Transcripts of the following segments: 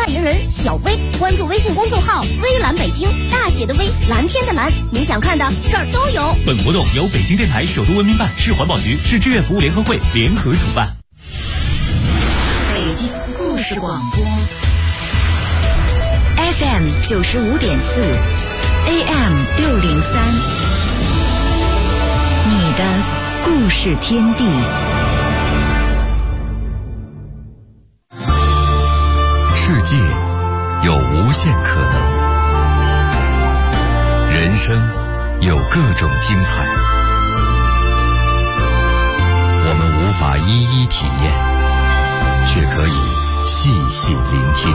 言人小薇，关注微信公众号微蓝北京，大写的微，蓝天的蓝，你想看的这儿都有。 本活动由北京电台首都文明办、市环保局、市志愿服务联合会联合主办。 北京故事广播 FM 95.4 AM 603，你的故事天地。 世界有无限可能，人生有各种精彩，我们无法一一体验，却可以细细聆听，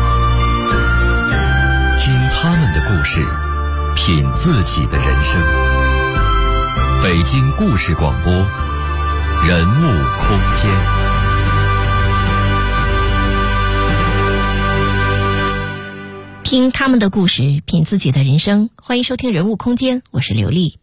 听他们的故事，品自己的人生。北京故事广播，人物空间。 听他们的故事，品自己的人生。欢迎收听人物空间，我是刘丽。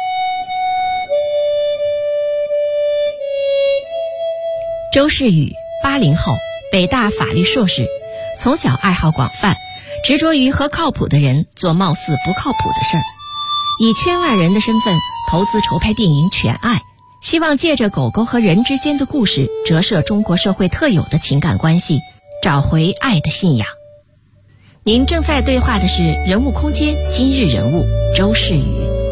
周世宇，80后，北大法律硕士，从小爱好广泛，执着于和靠谱的人做貌似不靠谱的事儿，以圈外人的身份投资筹拍电影《犬爱》，希望借着狗狗和人之间的故事，折射中国社会特有的情感关系，找回爱的信仰。您正在对话的是人物空间今日人物周世宇。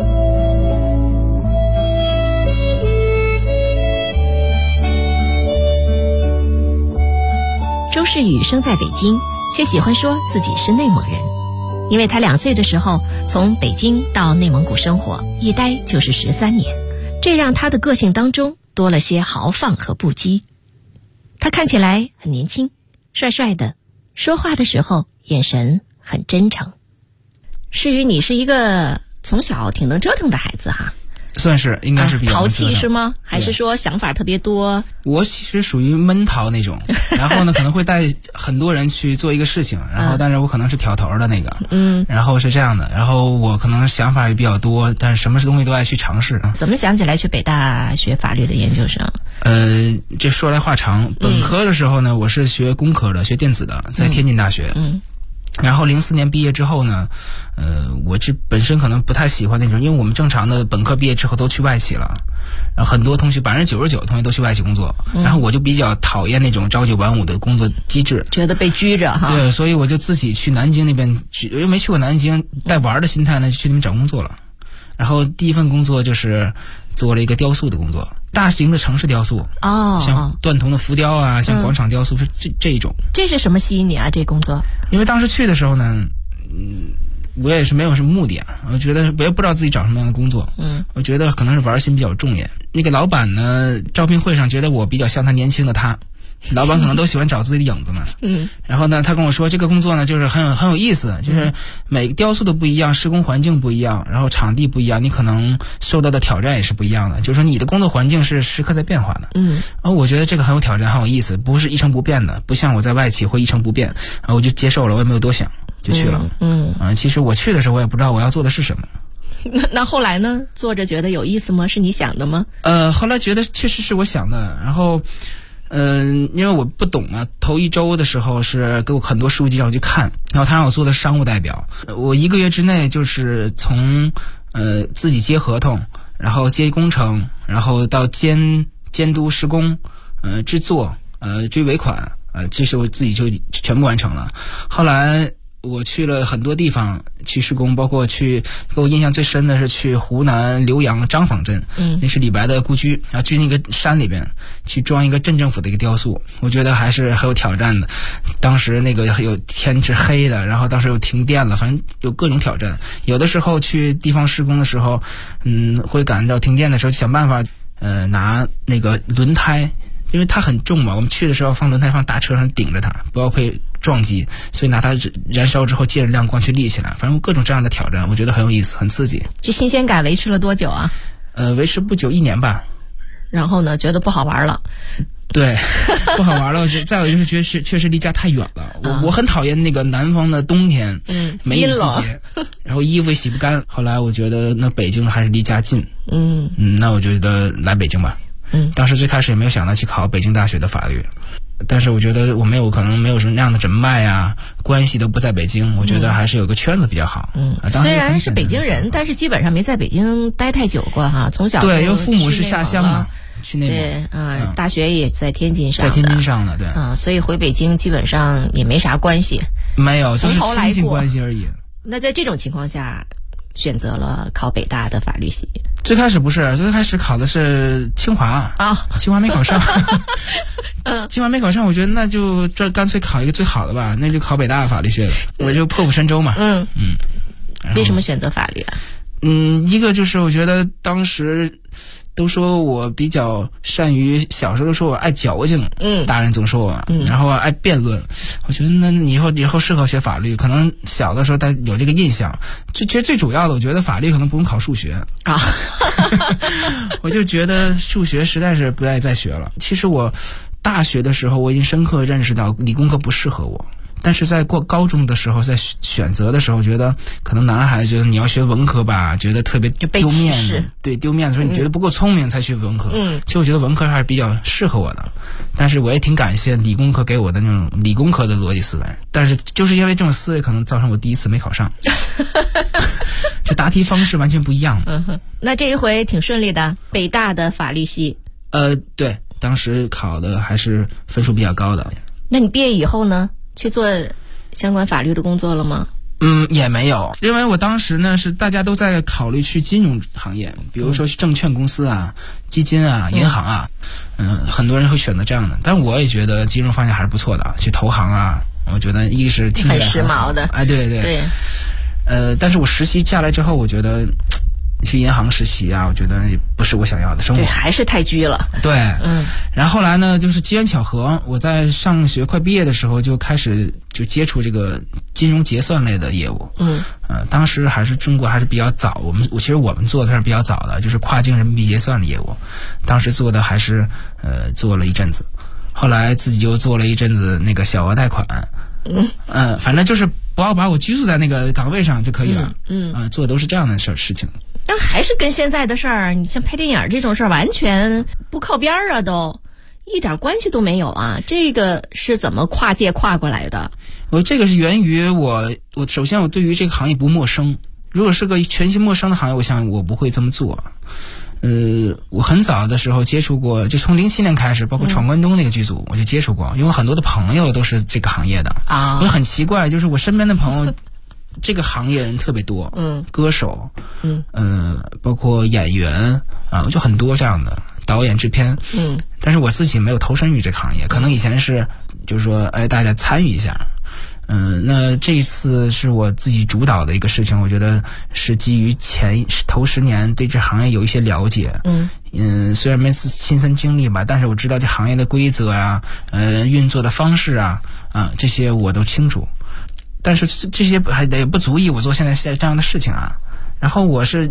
周世宇生在北京，却喜欢说自己是内蒙人，因为他2岁的时候从北京到内蒙古生活，一待就是13年，这让他的个性当中多了些豪放和不羁。他看起来很年轻，帅帅的，说话的时候眼神很真诚。世宇，你是一个从小挺能折腾的孩子哈？ 算是，应该是比较淘气是吗？还是说想法特别多？ 我其实属于闷淘那种，然后呢可能会带很多人去做一个事情，然后但是我可能是挑头的那个，然后是这样的，然后我可能想法也比较多，但是什么东西都爱去尝试。 怎么想起来去北大学法律的研究生？ 这说来话长。本科的时候呢，我是学工科的，学电子的，在天津大学。然后04年毕业之后呢，我这本身可能不太喜欢那种，因为我们正常的本科毕业之后都去外企了，然后很多同学99%的同学都去外企工作，然后我就比较讨厌那种朝9晚5的工作机制， 觉得被拘着哈。 对，所以我就自己去南京那边去，因为没去过南京，带玩的心态呢就去那边找工作了。然后第一份工作就是做了一个雕塑的工作，大型的城市雕塑，像段同的浮雕啊，像广场雕塑，是这一种。 这是什么吸引你啊？这工作？ 因为当时去的时候呢，我也是没有什么目的啊，我觉得我也不知道自己找什么样的工作，我觉得可能是玩心比较重点。那个老板呢，招聘会上觉得我比较像他年轻的他。老板可能都喜欢找自己的影子嘛，然后呢，他跟我说这个工作呢，就是很有意思，就是每个雕塑都不一样，施工环境不一样，然后场地不一样，你可能受到的挑战也是不一样的，就是说你的工作环境是时刻在变化的。然后我觉得这个很有挑战，很有意思，不是一成不变的，不像我在外企会一成不变，然后我就接受了，我也没有多想就去了。其实我去的时候我也不知道我要做的是什么。 那后来呢？做着觉得有意思吗？是你想的吗？ 后来觉得确实是我想的，然后。因为我不懂嘛，头1周的时候是给我很多书籍让我去看，然后他让我做的商务代表，我1个月之内就是从自己接合同，然后接工程，然后到监督施工，制作，追尾款，这是我自己就全部完成了。后来我去了很多地方去施工，包括给我印象最深的是去湖南浏阳张坊镇，那是李白的故居，然后去那个山里边去装一个镇政府的一个雕塑，我觉得还是很有挑战的。当时那个有天是黑的，然后当时又停电了，反正有各种挑战。有的时候去地方施工的时候，会赶到停电的时候想办法拿那个轮胎，因为它很重嘛，我们去的时候放轮胎放大车上顶着它，不要被撞击，所以拿它燃烧之后借着亮光去立起来，反正各种这样的挑战，我觉得很有意思，很刺激。 这新鲜感维持了多久啊？ 维持不久，1年吧。 然后呢，觉得不好玩了。 对，不好玩了。再有就是确实离家太远了。我很讨厌那个南方的冬天，梅雨季节，然后衣服也洗不干。后来我觉得那北京还是离家近，那我觉得来北京吧。当时最开始也没有想到去考北京大学的法律。 但是我觉得我可能没有什么那样的人脉啊，关系都不在北京，我觉得还是有个圈子比较好。 虽然是北京人，但是基本上没在北京待太久过哈。从小对，因为父母是下乡嘛，去内蒙。 对大学也在天津上的。 在天津上的，对。 所以回北京基本上也没啥关系。 没有，就是亲戚关系而已。 那在这种情况下，选择了考北大的法律系。 最开始不是，最开始考的是清华啊，清华没考上。清华没考上，我觉得那就干脆考一个最好的吧，那就考北大法律系了。我就破釜沉舟嘛。 为什么选择法律啊？ 一个就是我觉得当时都说我比较善于，小时候都说我爱矫情，大人总说我，然后爱辩论，我觉得那以后适合学法律，可能小的时候他有这个印象。其实最主要的，我觉得法律可能不用考数学啊，我就觉得数学实在是不愿意再学了。其实我大学的时候，我已经深刻认识到理工科不适合我。但是在过高中的时候，在选择的时候，觉得可能男孩子觉得你要学文科吧，觉得特别丢面子，对，丢面子，说你觉得不够聪明才学文科。其实我觉得文科还是比较适合我的，但是我也挺感谢理工科给我的那种理工科的逻辑思维。但是就是因为这种思维，可能造成我第一次没考上，这答题方式完全不一样。 那这一回挺顺利的，北大的法律系。 对，当时考的还是分数比较高的。 那你毕业以后呢？去做相关法律的工作了吗？ 也没有，因为我当时呢是大家都在考虑去金融行业，比如说去证券公司啊、基金啊、银行啊，很多人会选择这样的。但我也觉得金融方向还是不错的，去投行啊，我觉得一是听起来很时髦的， 哎，对。但是我实习下来之后，我觉得去银行实习啊，我觉得也不是我想要的生活， 对，还是太拘了。 对，然后后来呢，就是机缘巧合，我在上学快毕业的时候就开始就接触这个金融结算类的业务。当时还是中国还是比较早，其实我们做的是比较早的，就是跨境人民币结算的业务。当时做的还是做了一阵子，后来自己又做了一阵子那个小额贷款。反正就是不要把我拘束在那个岗位上就可以了。做的都是这样的事情。 但还是跟现在的事儿，你像拍电影这种事儿完全不靠边儿啊，都一点关系都没有啊！这个是怎么跨界跨过来的？ 这个是源于我首先我对于这个行业不陌生，如果是个全新陌生的行业，我想我不会这么做。我很早的时候接触过，就从07年开始，包括《闯关东》那个剧组，我就接触过，因为很多的朋友都是这个行业的啊。我很奇怪，就是我身边的朋友，这个行业人特别多，歌手，包括演员啊，就很多这样的导演、制片，但是我自己没有投身于这个行业，可能以前是就是说，大家参与一下。那这一次是我自己主导的一个事情，我觉得是基于头10年对这行业有一些了解。虽然没亲身经历吧，但是我知道这行业的规则啊，运作的方式啊，这些我都清楚。但是这些还得不足以我做现在这样的事情啊。然后我是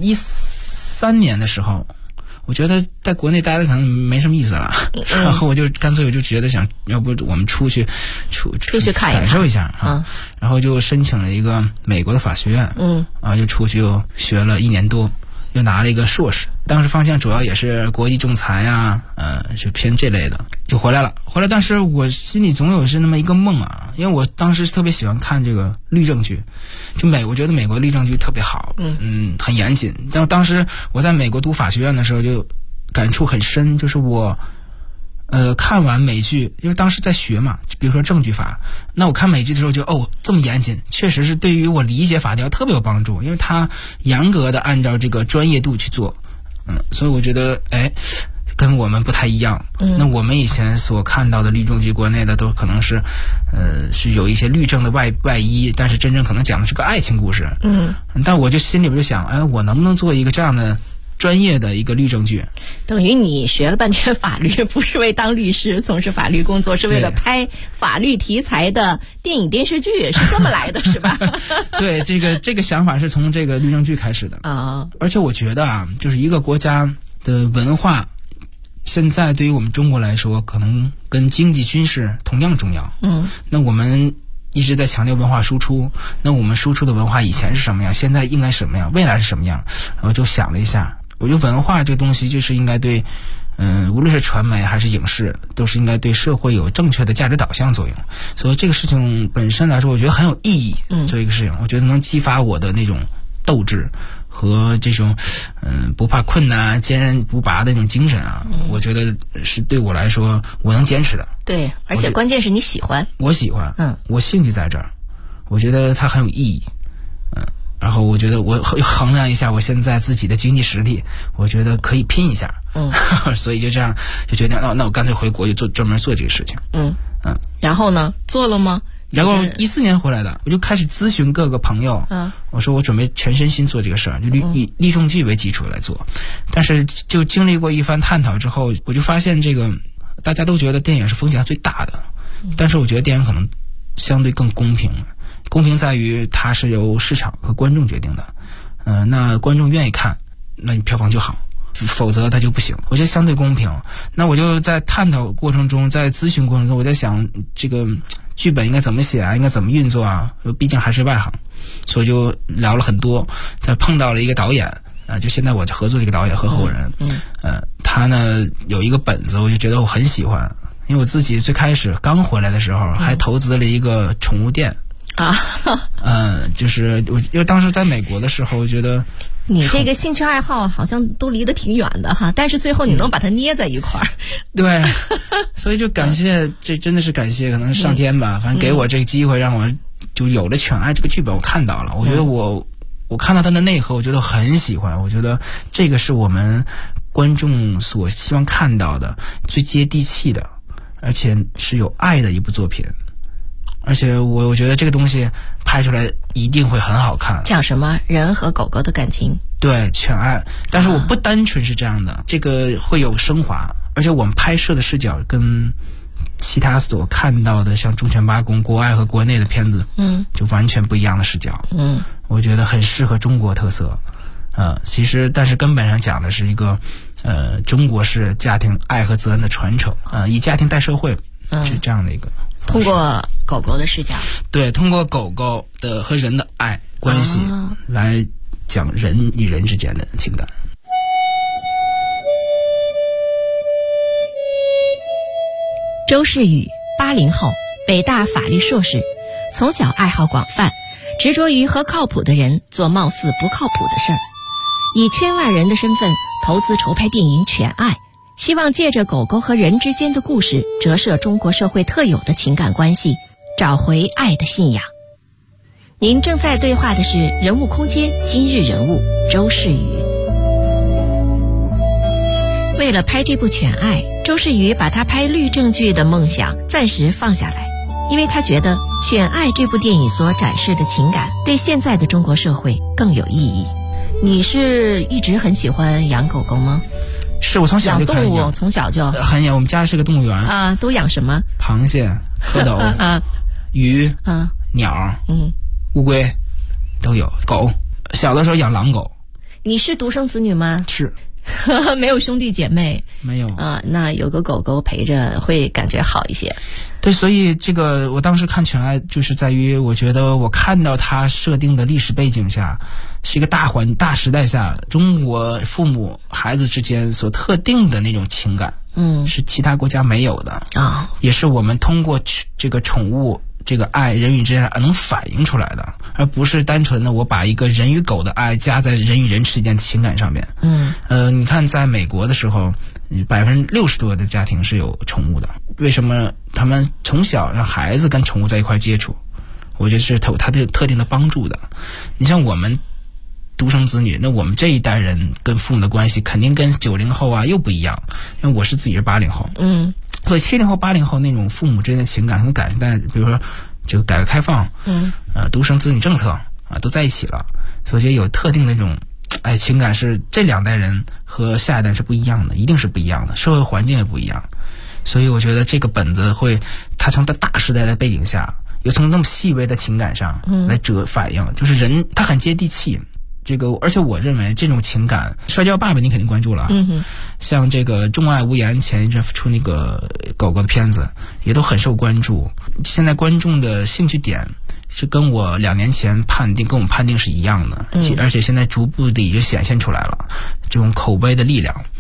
13年的时候，我觉得在国内待的可能没什么意思了，然后我就觉得想要不我们出去看一看， 感受一下啊。然后就申请了一个美国的法学院，就出去又学了1年多，又拿了一个硕士。当时方向主要也是国际仲裁啊，就偏这类的，就回来了。但是我心里总有是那么一个梦啊，因为我当时特别喜欢看这个律政剧，我觉得美国律政剧特别好，很严谨。但当时我在美国读法学院的时候就感触很深，就是我看完美剧，因为当时在学嘛，比如说证据法，那我看美剧的时候就这么严谨，确实是对于我理解法条特别有帮助，因为它严格的按照这个专业度去做。所以我觉得跟我们不太一样。那我们以前所看到的律政剧，国内的都可能是是有一些律政的外衣，但是真正可能讲的是个爱情故事。但我就心里边就想，我能不能做一个这样的专业的一个律政剧？ 等于你学了半天法律，不是为当律师从事法律工作，是为了拍法律题材的电影电视剧，是这么来的是吧？ 对，这个想法是从这个律政剧开始的啊。而且我觉得就是一个国家的文化，现在对于我们中国来说，可能跟经济军事同样重要。那我们一直在强调文化输出，那我们输出的文化以前是什么样，现在应该什么样，未来是什么样？我就想了一下，我觉得文化这个东西就是应该对无论是传媒还是影视，都是应该对社会有正确的价值导向作用。所以这个事情本身来说，我觉得很有意义。做一个事情，我觉得能激发我的那种斗志和这种不怕困难、坚韧不拔的那种精神啊，我觉得是对我来说我能坚持的。 对，而且关键是你喜欢， 我喜欢，我兴趣在这儿，我觉得它很有意义。然后我觉得我衡量一下我现在自己的经济实力，我觉得可以拼一下，所以就这样就决定，那我干脆回国就专门做这个事情。 然后呢，做了吗？ 然后14年回来的，我就开始咨询各个朋友，我说我准备全身心做这个事儿，就以利众计为基础来做。但是就经历过一番探讨之后，我就发现这个大家都觉得电影是风险最大的，但是我觉得电影可能相对更公平。公平在于它是由市场和观众决定的，那观众愿意看，那你票房就好，否则它就不行。我觉得相对公平。那我就在探讨过程中，在咨询过程中，我在想这个剧本应该怎么写啊，应该怎么运作啊，毕竟还是外行，所以就聊了很多。他碰到了一个导演，就现在我合作这个导演合伙人，他呢有一个本子，我就觉得我很喜欢，因为我自己最开始刚回来的时候，还投资了一个宠物店。就是我因为当时在美国的时候，我觉得你这个兴趣爱好好像都离得挺远的哈，但是最后你能把它捏在一块儿。 对，所以就感谢，这真的是感谢可能上天吧，反正给我这个机会，让我就有了《犬爱》这个剧本，我看到了，我觉得我看到它的内核，我觉得很喜欢，我觉得这个是我们观众所希望看到的最接地气的，而且是有爱的一部作品。而且我觉得这个东西拍出来一定会很好看。 讲什么？人和狗狗的感情。 对，犬爱。但是我不单纯是这样的，这个会有升华，而且我们拍摄的视角跟其他所看到的像忠犬八公国外和国内的片子就完全不一样的视角。我觉得很适合中国特色。其实但是根本上讲的是一个中国式家庭爱和责任的传承，以家庭带社会，是这样的一个。 通过狗狗的视角， 对，通过狗狗的和人的爱关系来讲人与人之间的情感。 周世宇，80后，北大法律硕士，从小爱好广泛，执着于和靠谱的人做貌似不靠谱的事儿，以圈外人的身份投资筹拍电影《犬爱》，希望借着狗狗和人之间的故事，折射中国社会特有的情感关系，找回爱的信仰。您正在对话的是人物空间今日人物周世宇。为了拍这部《犬爱》，周世宇把他拍律政剧的梦想暂时放下来，因为他觉得《犬爱》这部电影所展示的情感对现在的中国社会更有意义。你是一直很喜欢养狗狗吗？ 是，我从小就开始养动物，从小就很养。我们家是个动物园啊，都养什么？ 螃蟹、蝌蚪、鱼、鸟、乌龟都有。狗，小的时候养狼狗。 你是独生子女吗？ 是。 没有兄弟姐妹？ 没有啊，那有个狗狗陪着会感觉好一些。 对，所以这个我当时看《犬爱》就是在于，我觉得我看到它设定的历史背景下，是一个大时代下，中国父母孩子之间所特定的那种情感，是其他国家没有的啊，也是我们通过这个宠物这个爱人与之间能反映出来的，而不是单纯的我把一个人与狗的爱加在人与人之间的情感上面。你看在美国的时候，60%多的家庭是有宠物的，为什么他们从小让孩子跟宠物在一块接触？我觉得是有它的特定的帮助的。你像我们独生子女，那我们这一代人跟父母的关系肯定跟90后啊又不一样，因为我是自己是80后，所以70后、80后那种父母之间的情感和感但比如说这个改革开放，独生子女政策啊都在一起了，所以我觉得有特定的那种情感是这两代人和下一代是不一样的，一定是不一样的，社会环境也不一样。所以我觉得这个本子会，它从大时代的背景下，又从那么细微的情感上来反映，就是人他很接地气。这个，而且我认为这种情感，《摔跤爸爸》你肯定关注了，像这个《众爱无言》前一阵出那个狗狗的片子，也都很受关注。现在观众的兴趣点是跟我2年前跟我们判定是一样的，而且现在逐步的已经显现出来了这种口碑的力量。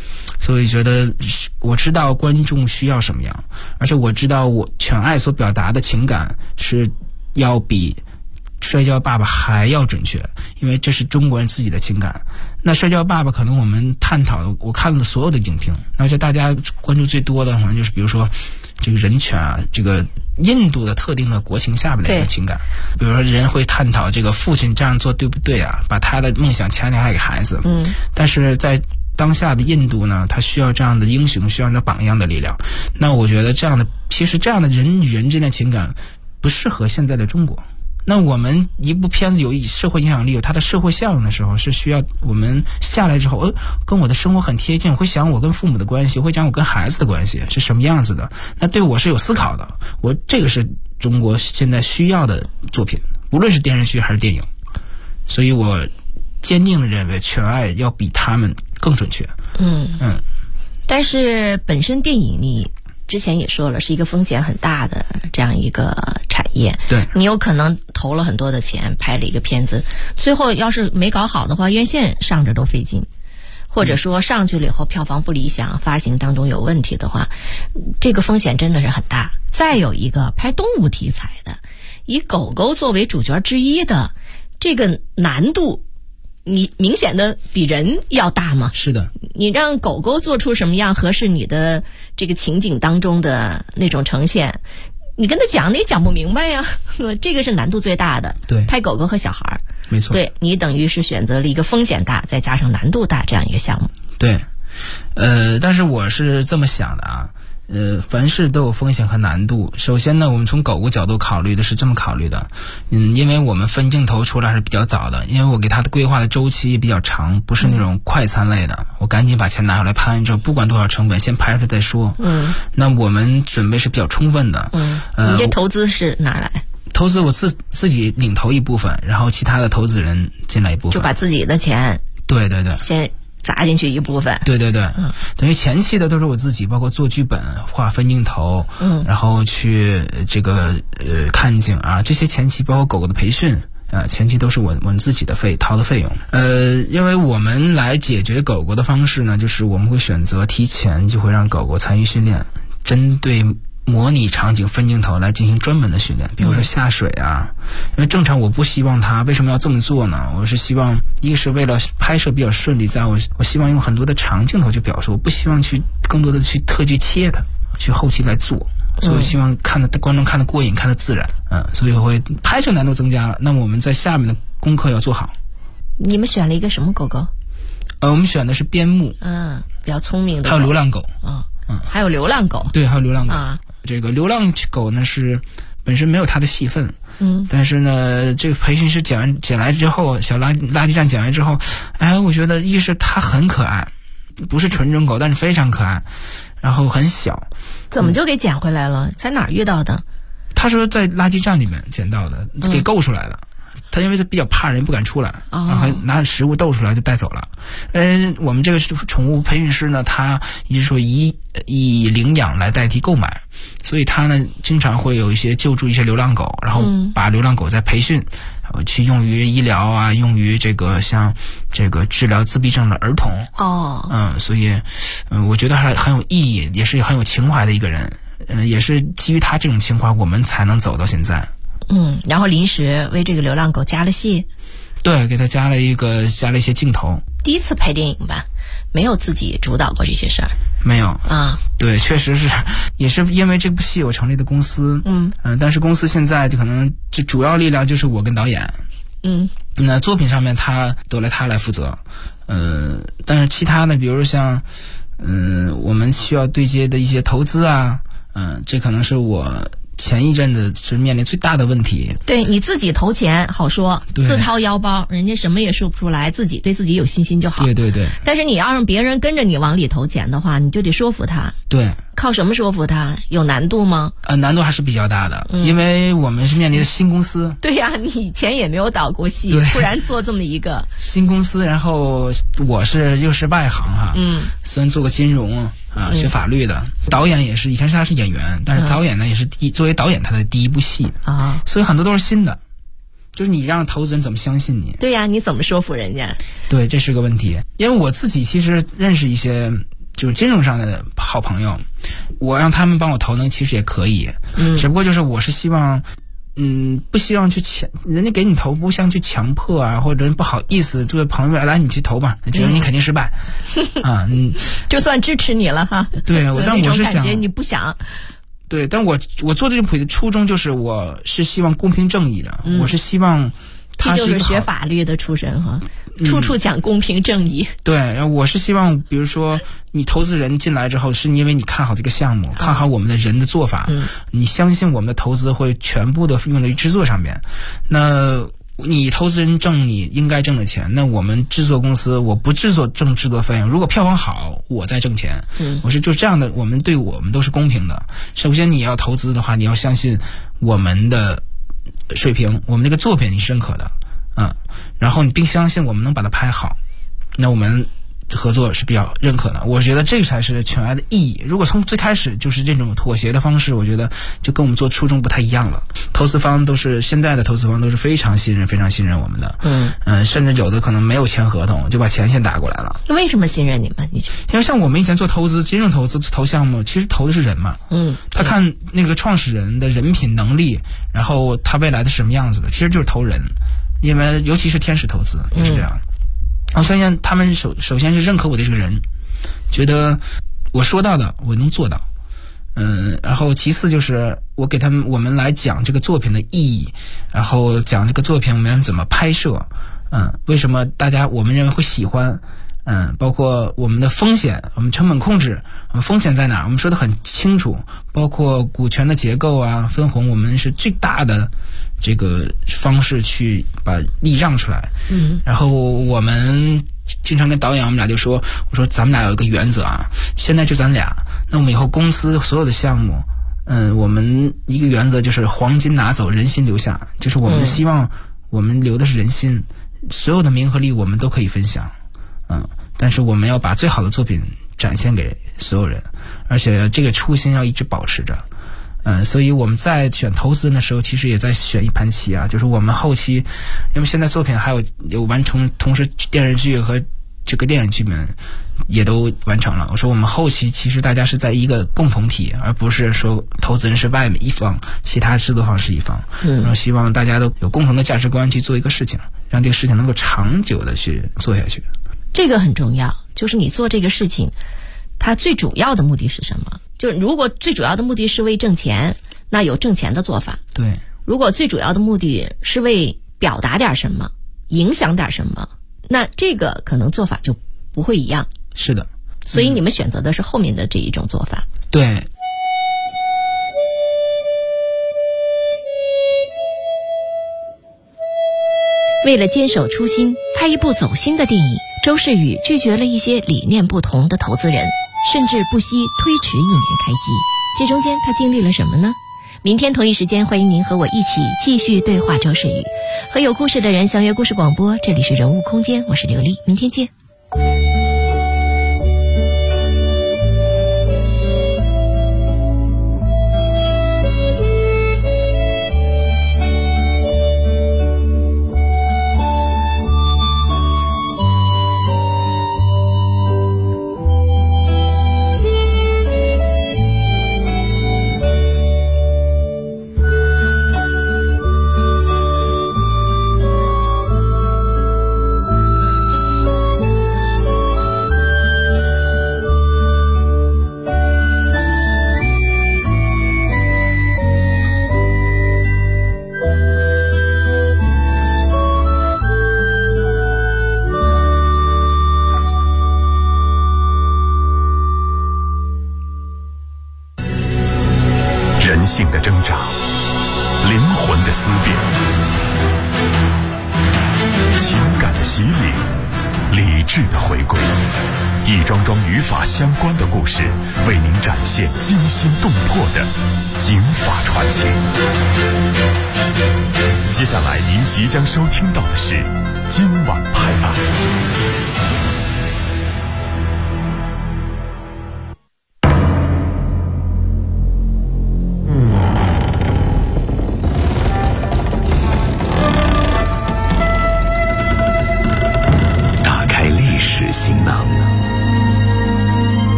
所以觉得我知道观众需要什么样，而且我知道我犬爱所表达的情感是要比摔跤爸爸还要准确，因为这是中国人自己的情感。那摔跤爸爸可能我们探讨，我看了所有的影评，而且大家关注最多的可能就是比如说这个人权啊，这个印度的特定的国情下面的一个情感，比如说人会探讨这个父亲这样做对不对啊，把他的梦想强加给孩子。但是在当下的印度呢，他需要这样的英雄，需要这样的榜样的力量。那我觉得其实这样的人与人之间的情感不适合现在的中国。那我们一部片子有社会影响力，有它的社会效应的时候，是需要我们下来之后，跟我的生活很贴近，我会想我跟父母的关系，我会讲我跟孩子的关系是什么样子的，那对我是有思考的。这个是中国现在需要的作品，无论是电视剧还是电影。所以我坚定的认为犬爱要比他们更准确。 但是本身电影你之前也说了，是一个风险很大的这样一个产业。 对， 你有可能投了很多的钱拍了一个片子，最后要是没搞好的话，院线上着都费劲，或者说上去了以后票房不理想，发行当中有问题的话，这个风险真的是很大。再有一个拍动物题材的，以狗狗作为主角之一的，这个难度你明显的比人要大吗？ 是的， 你让狗狗做出什么样合适你的这个情景当中的那种呈现，你跟他讲你也讲不明白呀。这个是难度最大的。 对， 拍狗狗和小孩， 没错。 对，你等于是选择了一个风险大再加上难度大这样一个项目。 对，但是我是这么想的啊。凡事都有风险和难度。首先呢，我们从狗狗角度考虑的是这么考虑的，因为我们分镜头出来是比较早的，因为我给它的规划的周期比较长，不是那种快餐类的，我赶紧把钱拿回来，拍完之后不管多少成本先拍出来再说。那我们准备是比较充分的。 你这投资是哪来？ 投资我自己领投一部分，然后其他的投资人进来一部分， 就把自己的钱对先砸进去一部分。 对，等于前期的都是我自己，包括做剧本、画分镜头，然后去这个看景啊，这些前期包括狗狗的培训前期都是我们自己的掏的费用。因为我们来解决狗狗的方式呢，就是我们会选择提前就会让狗狗参与训练，针对模拟场景分镜头来进行专门的训练，比如说下水啊。因为正常我不希望它，为什么要这么做呢？我是希望一个是为了拍摄比较顺利，我希望用很多的长镜头去表述，我不希望去更多的去特技切它，去后期来做。所以我希望观众看得过瘾，看得自然。所以我会拍摄难度增加了，那么我们在下面的功课要做好。 你们选了一个什么狗狗？ 我们选的是边牧， 比较聪明的， 还有流浪狗。 还有流浪狗。 对，还有流浪狗。这个流浪狗呢是本身没有它的戏份，但是呢，这个培训师捡来之后，小垃圾站捡来之后，我觉得一是它很可爱，不是纯种狗，但是非常可爱，然后很小。 怎么就给捡回来了？在哪儿遇到的？ 他说在垃圾站里面捡到的，给购出来的。他因为他比较怕人，不敢出来，然后拿食物逗出来就带走了。我们这个宠物培训师呢，他也就是说以领养来代替购买，所以他呢经常会有一些救助一些流浪狗，然后把流浪狗再培训，去用于医疗啊，用于这个像这个治疗自闭症的儿童。所以我觉得还很有意义，也是很有情怀的一个人。也是基于他这种情怀，我们才能走到现在。 然后临时为这个流浪狗加了戏。 对，给他加了一些镜头。 第一次拍电影吧，没有自己主导过这些事儿。 没有对，确实是，也是因为这部戏我成立的公司。但是公司现在就可能就主要力量就是我跟导演。那作品上面他来负责。但是其他的，比如像我们需要对接的一些投资啊，这可能是我前一阵子是面临最大的问题。 对，你自己投钱好说，自掏腰包，人家什么也说不出来，自己对自己有信心就好。 对。 但是你要让别人跟着你往里投钱的话，你就得说服他。 对。 靠什么说服他？有难度吗？ 难度还是比较大的，因为我们是面临的新公司。 对呀，你以前也没有导过戏，突然做这么一个新公司，然后我又是外行哈。虽然做过金融学法律的，导演也是以前他是演员，但是导演呢也是作为导演他的第一部戏所以很多都是新的，就是你让投资人怎么相信你？ 对呀，你怎么说服人家？ 对，这是个问题。因为我自己其实认识一些就是金融上的好朋友，我让他们帮我投呢，其实也可以，只不过就是我是希望，不希望去人家给你投，不想去强迫啊，或者不好意思，这个朋友来你去投吧，觉得你肯定失败， 就算支持你了哈。 对，但我是想， 感觉你不想。 对，但我做这个谱的初衷就是，我是希望公平正义的，我是希望他是一个学法律的出身哈，处处讲公平正义。 对，我是希望，比如说你投资人进来之后，是因为你看好这个项目，看好我们的人的做法，你相信我们的投资会全部的用在制作上面。那你投资人挣你应该挣的钱，那我们制作公司我不挣制作费用，如果票房好，我再挣钱。我是就这样的，我们都是公平的。首先你要投资的话，你要相信我们的水平，我们这个作品你是认可的，然后你并相信我们能把它拍好，那我们合作是比较认可的。我觉得这个才是全爱的意义。如果从最开始就是这种妥协的方式，我觉得就跟我们做初衷不太一样了。现在的投资方都是非常信任我们的，甚至有的可能没有签合同就把钱先打过来了。 为什么信任你们？因为像我们以前做投资，金融投资投项目，其实投的是人嘛，他看那个创始人的人品能力，然后他未来的是什么样子的，其实就是投人。因为尤其是天使投资也是这样，我相信他们首先是认可我的这个人，觉得我说到的我能做到，然后其次就是我们来讲这个作品的意义，然后讲这个作品我们怎么拍摄，为什么我们认为会喜欢，包括我们的风险，我们成本控制，我们风险在哪，我们说得很清楚，包括股权的结构啊，分红，我们是最大的这个方式去把利让出来。然后我们经常跟导演，我们俩就说，我说咱们俩有一个原则啊，现在就咱俩，那我们以后公司所有的项目，我们一个原则就是黄金拿走，人心留下，就是我们希望我们留的是人心，所有的名和利我们都可以分享，但是我们要把最好的作品展现给所有人，而且这个初心要一直保持着。所以我们在选投资人的时候，其实也在选一盘棋啊，就是我们后期，因为现在作品还有完成，同时电视剧和这个电影剧们也都完成了。我说我们后期其实大家是在一个共同体，而不是说投资人是外面一方，其他制作方是一方。然后希望大家都有共同的价值观去做一个事情，让这个事情能够长久的去做下去。 这个很重要，就是你做这个事情，它最主要的目的是什么？就是如果最主要的目的是为挣钱，那有挣钱的做法。 对， 如果最主要的目的是为表达点什么，影响点什么，那这个可能做法就不会一样。 是的， 所以你们选择的是后面的这一种做法。 对。 为了坚守初心，拍一部走心的电影，周世宇拒绝了一些理念不同的投资人，甚至不惜推迟1年开机。这中间他经历了什么呢？明天同一时间，欢迎您和我一起继续对话周世宇，和有故事的人相约故事广播。这里是人物空间，我是刘丽，明天见。 人性的挣扎，灵魂的思辨，情感的洗礼，理智的回归，一桩桩与法相关的故事，为您展现惊心动魄的警法传奇。接下来您即将收听到的是今晚拍案。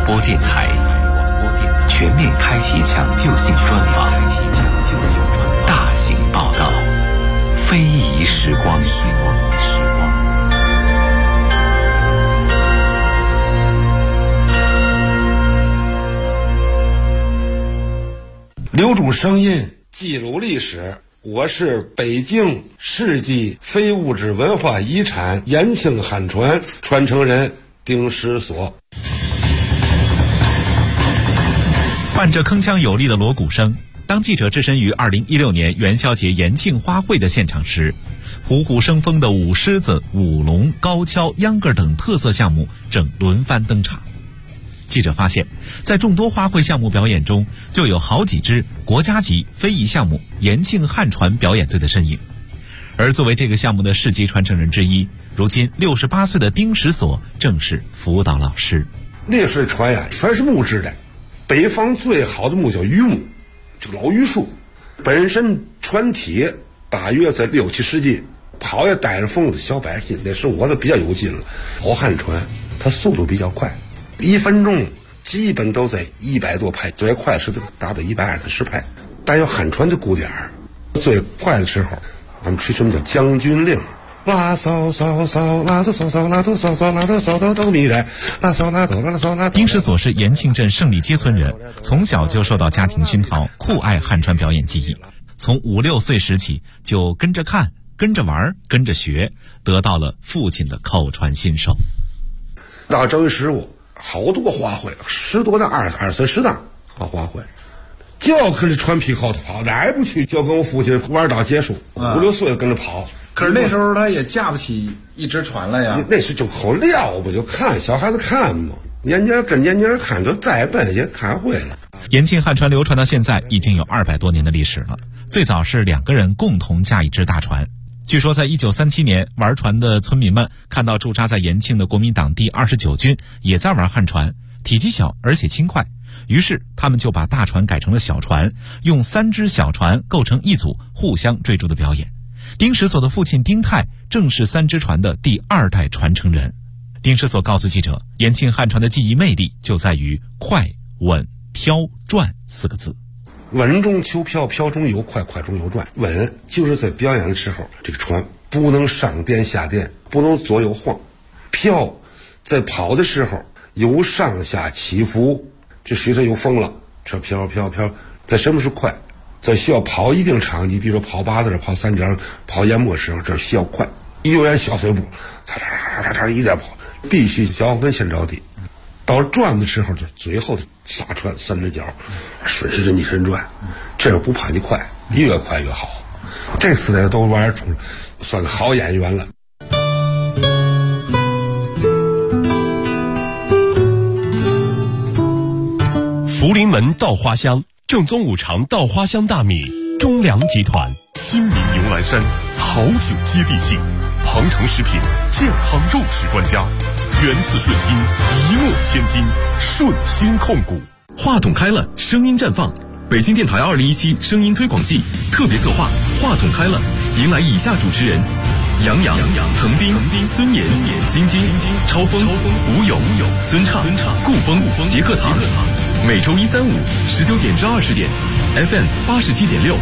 播电台全面开启抢救性专访，大型报道，非遗时光。 留住声音，记录历史。我是北京世纪非物质文化遗产延庆汉传传承人丁石所。 伴着铿锵有力的锣鼓声，当记者置身于2016年元宵节延庆花卉的现场时，虎虎生风的舞狮子、舞龙、高跷、秧歌等特色项目正轮番登场。记者发现，在众多花卉项目表演中，就有好几支国家级非遗项目延庆汉传表演队的身影。而作为这个项目的世级传承人之一，如今68岁的丁石所正是辅导老师。 那时候船呀，全是木质的，北方最好的木叫榆木，这个老榆树，本身船体大约在6、7世纪，跑也带着风的小百姓，那时候我都比较有劲了。跑汉船，它速度比较快。1分钟基本都在100多拍，最快是达到120拍。但有汉船的鼓点儿，最快的时候，俺们吹什么叫将军令，拉骚骚骚，拉骚骚骚，拉哆骚骚，拉哆骚哆哆咪来，拉骚拉哆拉骚拉。 丁石所是延庆镇胜利街村人，从小就受到家庭熏陶，酷爱汉传表演技艺。从5、6岁时起，就跟着看、跟着玩、跟着学，得到了父亲的口传心授。 到正月15。好多花卉，10多档、20、30档好花卉，就要跟着船皮后头跑，哪也不去，就跟我父亲玩到结束，5、6岁跟着跑。 可是那时候他也架不起一只船来呀。 那时就好撂不就看小孩子看嘛，年年跟年年看，就再笨也看会了。 延庆汉传流传到现在已经有200多年的历史了。最早是2个人共同驾一只大船。据说在1937年，玩船的村民们看到驻扎在延庆的国民党第29军也在玩汉船，体积小而且轻快，于是他们就把大船改成了小船，用3只小船构成一组，互相追逐的表演。丁石所的父亲丁泰正是3只船的第2代传承人。丁石所告诉记者，延庆汉传的技艺魅力就在于快、稳、飘、转4个字。 稳中求飘，飘中有快，快中有转。稳就是在表演的时候，这个船不能上颠下颠，不能左右晃。飘在跑的时候有上下起伏，这水上有风了，这飘飘飘。在什么是快？在需要跑一定场地，比如说跑8字、跑3角、跑淹没的时候，这需要快。有点小碎步，嚓嚓嚓嚓嚓一点跑，必须脚跟先着地。到转的时候，就最后的刹船3只脚，顺时针逆时转，这样不怕你快，越快越好。这4代都玩出了，算个好演员了。 福临门稻花香，正宗五常稻花香大米，中粮集团。 亲民牛栏山，好酒接地气，鹏程食品健康肉食专家。源自顺心，一诺千金，顺心控股。 话筒开了，声音绽放。北京电台2017声音推广季特别策划，话筒开了，迎来以下主持人：杨洋、滕斌、孙岩、晶晶、超风、吴勇、孙畅、顾风、杰克堂。每周1、3、5，19点至20点 ，FM87.6。